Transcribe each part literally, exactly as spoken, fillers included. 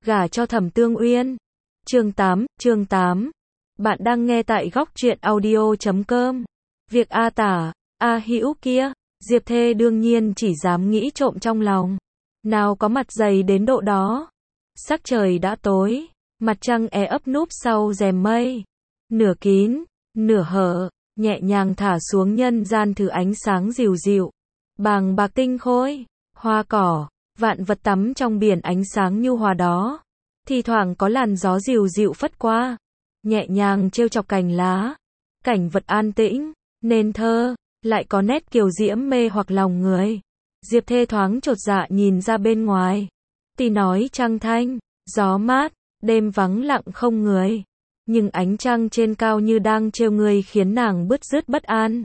gả cho Thẩm Tương Uyên. Chương tám, chương tám. Bạn đang nghe tại góc truyện audio chấm com. Việc A Tả, A Hữu kia, Diệp Thê đương nhiên chỉ dám nghĩ trộm trong lòng. Nào có mặt dày đến độ đó. Sắc trời đã tối, mặt trăng é ấp núp sau rèm mây. Nửa kín, nửa hở, nhẹ nhàng thả xuống nhân gian thứ ánh sáng dịu dịu. Bàng bạc tinh khôi, hoa cỏ, vạn vật tắm trong biển ánh sáng nhu hòa đó. Thì thoảng có làn gió dịu dịu phất qua, nhẹ nhàng trêu chọc cành lá. Cảnh vật an tĩnh, nên thơ, lại có nét kiều diễm mê hoặc lòng người. Diệp Thê thoáng chột dạ nhìn ra bên ngoài. Tuy nói trăng thanh, gió mát, đêm vắng lặng không người. Nhưng ánh trăng trên cao như đang trêu người khiến nàng bứt rứt bất an.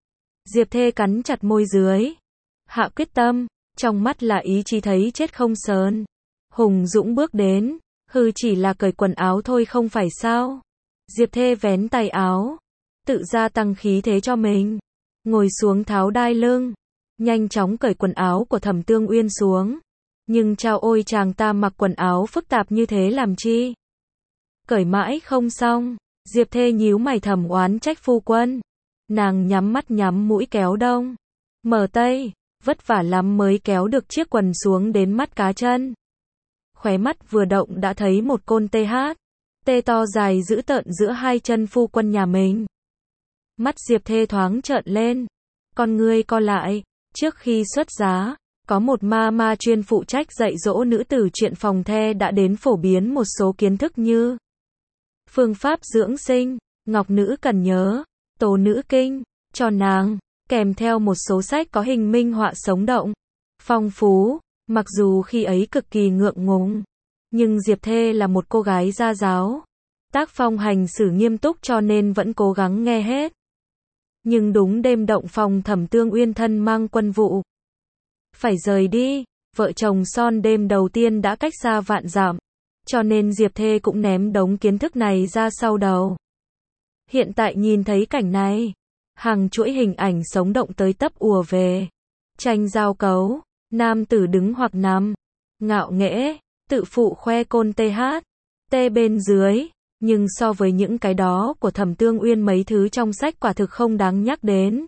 Diệp Thê cắn chặt môi dưới. Hạ quyết tâm, trong mắt là ý chí thấy chết không sờn. Hùng dũng bước đến, hừ chỉ là cởi quần áo thôi không phải sao. Diệp Thê vén tay áo, tự gia tăng khí thế cho mình. Ngồi xuống tháo đai lưng, nhanh chóng cởi quần áo của Thẩm Tương Uyên xuống. Nhưng chao ôi chàng ta mặc quần áo phức tạp như thế làm chi? Cởi mãi không xong, Diệp Thê nhíu mày thầm oán trách phu quân. Nàng nhắm mắt nhắm mũi kéo đông, mở tay, vất vả lắm mới kéo được chiếc quần xuống đến mắt cá chân. Khóe mắt vừa động đã thấy một côn tê hát, tê to dài dữ tợn giữa hai chân phu quân nhà mình. Mắt Diệp Thê thoáng trợn lên, con ngươi co lại. Trước khi xuất giá, có một ma ma chuyên phụ trách dạy dỗ nữ tử chuyện phòng the đã đến phổ biến một số kiến thức như phương pháp dưỡng sinh, ngọc nữ cần nhớ, tố nữ kinh, cho nàng, kèm theo một số sách có hình minh họa sống động, phong phú. Mặc dù khi ấy cực kỳ ngượng ngùng, nhưng Diệp Thê là một cô gái gia giáo, tác phong hành xử nghiêm túc cho nên vẫn cố gắng nghe hết. Nhưng đúng đêm động phòng Thẩm Tương Uyên thân mang quân vụ, phải rời đi, vợ chồng son đêm đầu tiên đã cách xa vạn dặm, cho nên Diệp Thê cũng ném đống kiến thức này ra sau đầu. Hiện tại nhìn thấy cảnh này, hàng chuỗi hình ảnh sống động tới tấp ùa về. Tranh giao cấu, nam tử đứng hoặc nằm, ngạo nghễ, tự phụ khoe côn tê hát, tê bên dưới. Nhưng so với những cái đó của Thẩm Tương Uyên mấy thứ trong sách quả thực không đáng nhắc đến.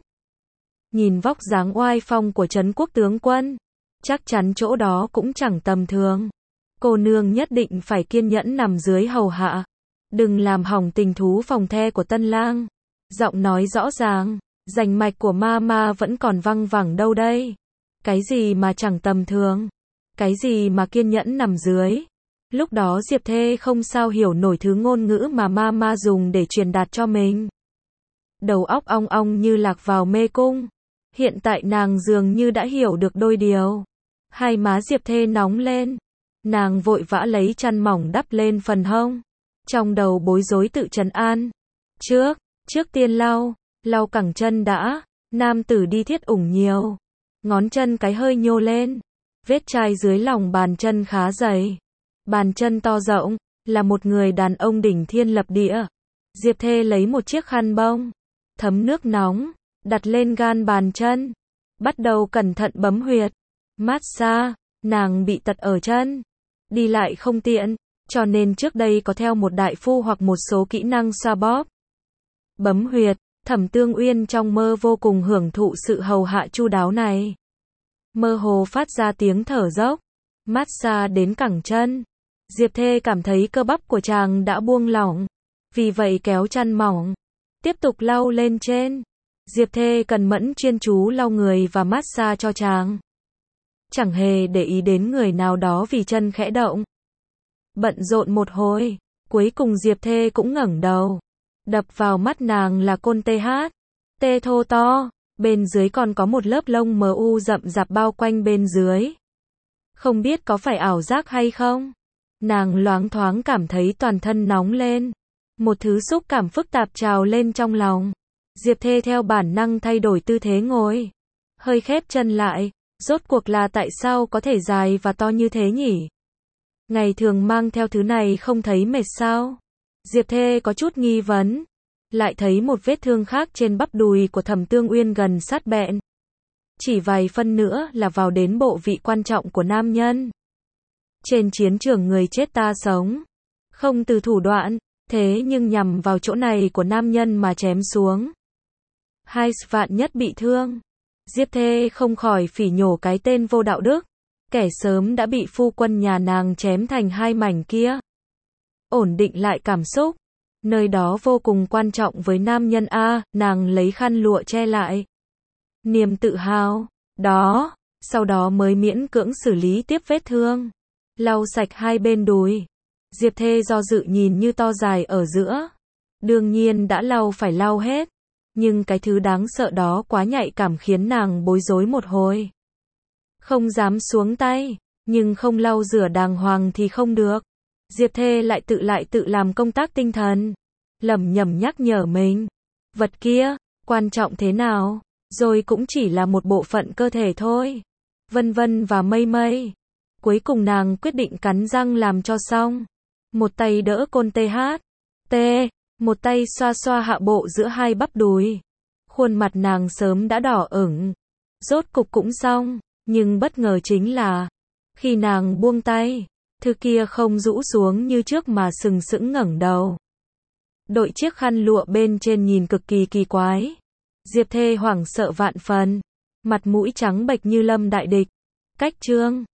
Nhìn vóc dáng oai phong của Trấn Quốc tướng quân, chắc chắn chỗ đó cũng chẳng tầm thường. Cô nương nhất định phải kiên nhẫn nằm dưới hầu hạ, đừng làm hỏng tình thú phòng the của tân lang. Giọng nói rõ ràng, rành mạch của ma ma vẫn còn văng vẳng đâu đây. Cái gì mà chẳng tầm thường, cái gì mà kiên nhẫn nằm dưới. Lúc đó Diệp Thê không sao hiểu nổi thứ ngôn ngữ mà ma ma dùng để truyền đạt cho mình. Đầu óc ong ong như lạc vào mê cung. Hiện tại nàng dường như đã hiểu được đôi điều. Hai má Diệp Thê nóng lên. Nàng vội vã lấy chăn mỏng đắp lên phần hông. Trong đầu bối rối tự trấn an. Trước, trước tiên lau, lau cẳng chân đã. Nam tử đi thiết ủng nhiều. Ngón chân cái hơi nhô lên. Vết chai dưới lòng bàn chân khá dày. Bàn chân to rộng, là một người đàn ông đỉnh thiên lập địa. Diệp Thê lấy một chiếc khăn bông, thấm nước nóng, đặt lên gan bàn chân. Bắt đầu cẩn thận bấm huyệt. Massage, nàng bị tật ở chân. Đi lại không tiện, cho nên trước đây có theo một đại phu hoặc một số kỹ năng xoa bóp. Bấm huyệt, Thẩm Tương Uyên trong mơ vô cùng hưởng thụ sự hầu hạ chu đáo này. Mơ hồ phát ra tiếng thở dốc. Massage đến cẳng chân. Diệp Thê cảm thấy cơ bắp của chàng đã buông lỏng. Vì vậy kéo chăn mỏng, tiếp tục lau lên trên. Diệp Thê cần mẫn chuyên chú lau người và massage cho chàng. Chẳng hề để ý đến người nào đó vì chân khẽ động. Bận rộn một hồi, cuối cùng Diệp Thê cũng ngẩng đầu. Đập vào mắt nàng là côn tê hát, tê thô to, bên dưới còn có một lớp lông mờ u rậm rạp bao quanh bên dưới. Không biết có phải ảo giác hay không? Nàng loáng thoáng cảm thấy toàn thân nóng lên. Một thứ xúc cảm phức tạp trào lên trong lòng. Diệp Thê theo bản năng thay đổi tư thế ngồi. Hơi khép chân lại. Rốt cuộc là tại sao có thể dài và to như thế nhỉ? Ngày thường mang theo thứ này không thấy mệt sao? Diệp Thê có chút nghi vấn. Lại thấy một vết thương khác trên bắp đùi của Thẩm Tương Uyên gần sát bẹn. Chỉ vài phân nữa là vào đến bộ vị quan trọng của nam nhân. Trên chiến trường người chết ta sống. Không từ thủ đoạn, thế nhưng nhằm vào chỗ này của nam nhân mà chém xuống. Hai vạn nhất bị thương. Diệp Thê không khỏi phỉ nhổ cái tên vô đạo đức. Kẻ sớm đã bị phu quân nhà nàng chém thành hai mảnh kia. Ổn định lại cảm xúc. Nơi đó vô cùng quan trọng với nam nhân A, nàng lấy khăn lụa che lại. Niềm tự hào. Đó, sau đó mới miễn cưỡng xử lý tiếp vết thương. Lau sạch hai bên đùi. Diệp Thê do dự nhìn như to dài ở giữa. Đương nhiên đã lau phải lau hết. Nhưng cái thứ đáng sợ đó quá nhạy cảm khiến nàng bối rối một hồi. Không dám xuống tay, nhưng không lau rửa đàng hoàng thì không được. Diệp Thê lại tự lại tự làm công tác tinh thần. Lẩm nhẩm nhắc nhở mình. Vật kia, quan trọng thế nào, rồi cũng chỉ là một bộ phận cơ thể thôi. Vân vân và mây mây. Cuối cùng nàng quyết định cắn răng làm cho xong. Một tay đỡ côn tê hát. Tê, một tay xoa xoa hạ bộ giữa hai bắp đùi. Khuôn mặt nàng sớm đã đỏ ửng. Rốt cục cũng xong, nhưng bất ngờ chính là khi nàng buông tay, thứ kia không rũ xuống như trước mà sừng sững ngẩng đầu. Đội chiếc khăn lụa bên trên nhìn cực kỳ kỳ quái. Diệp Thê hoảng sợ vạn phần, mặt mũi trắng bệch như lâm đại địch. Cách chương